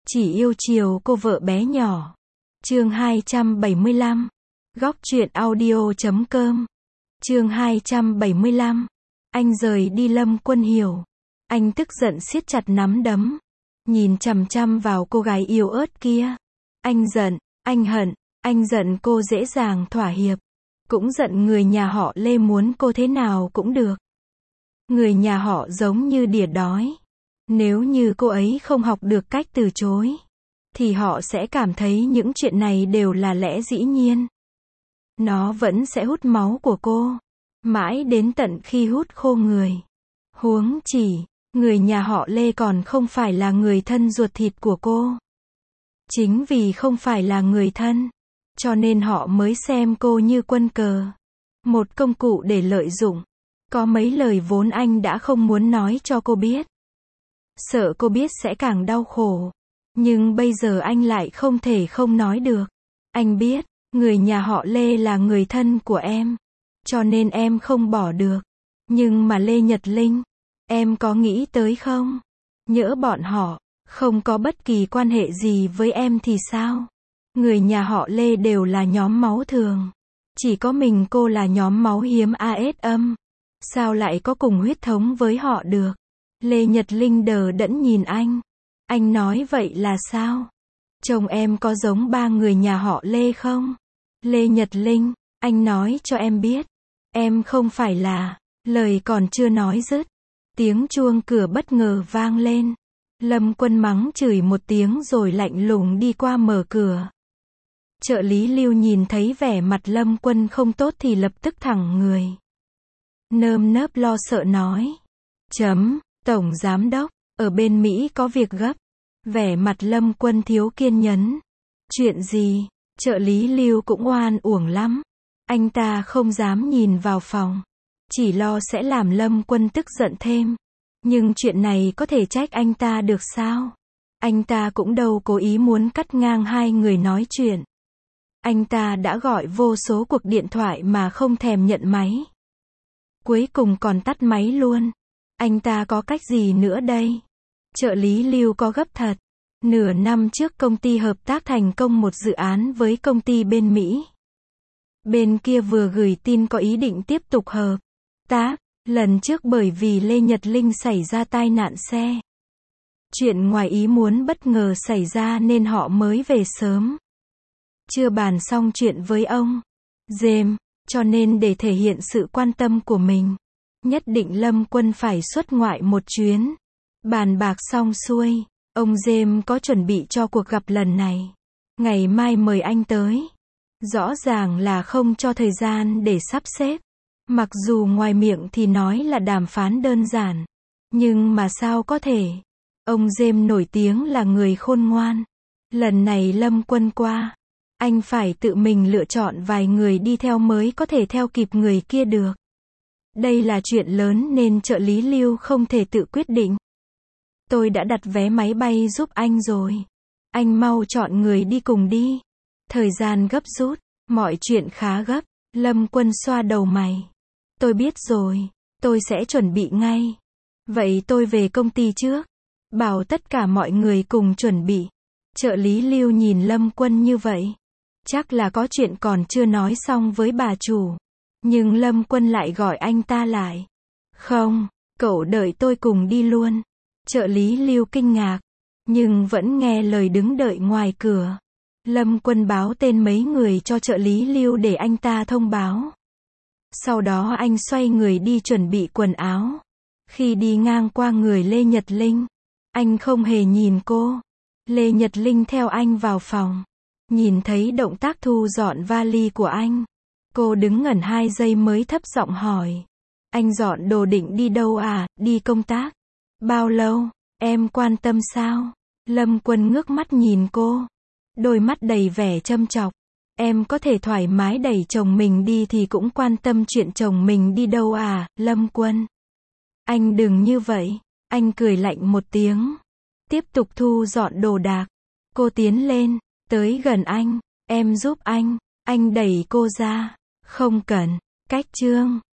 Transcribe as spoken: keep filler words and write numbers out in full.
Chỉ yêu chiều cô vợ bé nhỏ. Chương hai trăm bảy mươi lăm. Góc truyện audio chấm com. Chương hai trăm bảy mươi lăm. Anh rời đi Lâm Quân Hiểu. Anh tức giận siết chặt nắm đấm, nhìn chằm chằm vào cô gái yếu ớt kia. Anh giận, anh hận, anh giận cô dễ dàng thỏa hiệp, cũng giận người nhà họ Lê muốn cô thế nào cũng được. Người nhà họ giống như đỉa đói. Nếu như cô ấy không học được cách từ chối, thì họ sẽ cảm thấy những chuyện này đều là lẽ dĩ nhiên. Nó vẫn sẽ hút máu của cô, mãi đến tận khi hút khô người. Huống chỉ, người nhà họ Lê còn không phải là người thân ruột thịt của cô. Chính vì không phải là người thân, cho nên họ mới xem cô như quân cờ, một công cụ để lợi dụng. Có mấy lời vốn anh đã không muốn nói cho cô biết, sợ cô biết sẽ càng đau khổ. Nhưng bây giờ anh lại không thể không nói được. Anh biết, người nhà họ Lê là người thân của em, cho nên em không bỏ được. Nhưng mà Lê Nhật Linh, em có nghĩ tới không? Nhỡ bọn họ không có bất kỳ quan hệ gì với em thì sao? Người nhà họ Lê đều là nhóm máu thường, chỉ có mình cô là nhóm máu hiếm a ét âm. Sao lại có cùng huyết thống với họ được? Lê Nhật Linh đờ đẫn nhìn anh. Anh nói vậy là sao? Chồng em có giống ba người nhà họ Lê không? Lê Nhật Linh, anh nói cho em biết, em không phải là... Lời còn chưa nói dứt, tiếng chuông cửa bất ngờ vang lên. Lâm Quân mắng chửi một tiếng rồi lạnh lùng đi qua mở cửa. Trợ lý Lưu nhìn thấy vẻ mặt Lâm Quân không tốt thì lập tức thẳng người, nơm nớp lo sợ nói. Chấm, Tổng Giám Đốc, ở bên Mỹ có việc gấp. Vẻ mặt Lâm Quân thiếu kiên nhẫn. Chuyện gì? Trợ lý Lưu cũng oan uổng lắm. Anh ta không dám nhìn vào phòng, chỉ lo sẽ làm Lâm Quân tức giận thêm. Nhưng chuyện này có thể trách anh ta được sao? Anh ta cũng đâu cố ý muốn cắt ngang hai người nói chuyện. Anh ta đã gọi vô số cuộc điện thoại mà không thèm nhận máy, cuối cùng còn tắt máy luôn. Anh ta có cách gì nữa đây? Trợ lý Lưu có gấp thật. Nửa năm trước công ty hợp tác thành công một dự án với công ty bên Mỹ. Bên kia vừa gửi tin có ý định tiếp tục hợp tác. Lần trước bởi vì Lê Nhật Linh xảy ra tai nạn xe, chuyện ngoài ý muốn bất ngờ xảy ra nên họ mới về sớm. Chưa bàn xong chuyện với ông James, cho nên để thể hiện sự quan tâm của mình, nhất định Lâm Quân phải xuất ngoại một chuyến. Bàn bạc xong xuôi, ông James có chuẩn bị cho cuộc gặp lần này. Ngày mai mời anh tới. Rõ ràng là không cho thời gian để sắp xếp. Mặc dù ngoài miệng thì nói là đàm phán đơn giản, nhưng mà sao có thể. Ông James nổi tiếng là người khôn ngoan. Lần này Lâm Quân qua, anh phải tự mình lựa chọn vài người đi theo mới có thể theo kịp người kia được. Đây là chuyện lớn nên trợ lý Lưu không thể tự quyết định. Tôi đã đặt vé máy bay giúp anh rồi. Anh mau chọn người đi cùng đi. Thời gian gấp rút, mọi chuyện khá gấp. Lâm Quân xoa đầu mày. Tôi biết rồi, tôi sẽ chuẩn bị ngay. Vậy tôi về công ty trước. Bảo tất cả mọi người cùng chuẩn bị. Trợ lý Lưu nhìn Lâm Quân như vậy, chắc là có chuyện còn chưa nói xong với bà chủ. Nhưng Lâm Quân lại gọi anh ta lại. Không, cậu đợi tôi cùng đi luôn. Trợ lý Lưu kinh ngạc, nhưng vẫn nghe lời đứng đợi ngoài cửa. Lâm Quân báo tên mấy người cho trợ lý Lưu để anh ta thông báo. Sau đó anh xoay người đi chuẩn bị quần áo. Khi đi ngang qua người Lê Nhật Linh, anh không hề nhìn cô. Lê Nhật Linh theo anh vào phòng, nhìn thấy động tác thu dọn vali của anh. Cô đứng ngẩn hai giây mới thấp giọng hỏi. Anh dọn đồ định đi đâu à? Đi công tác. Bao lâu? Em quan tâm sao? Lâm Quân ngước mắt nhìn cô, đôi mắt đầy vẻ châm chọc. Em có thể thoải mái đẩy chồng mình đi thì cũng quan tâm chuyện chồng mình đi đâu à, Lâm Quân? Anh đừng như vậy. Anh cười lạnh một tiếng, tiếp tục thu dọn đồ đạc. Cô tiến lên, tới gần anh. Em giúp anh. Anh đẩy cô ra. Không cần. Cách chương.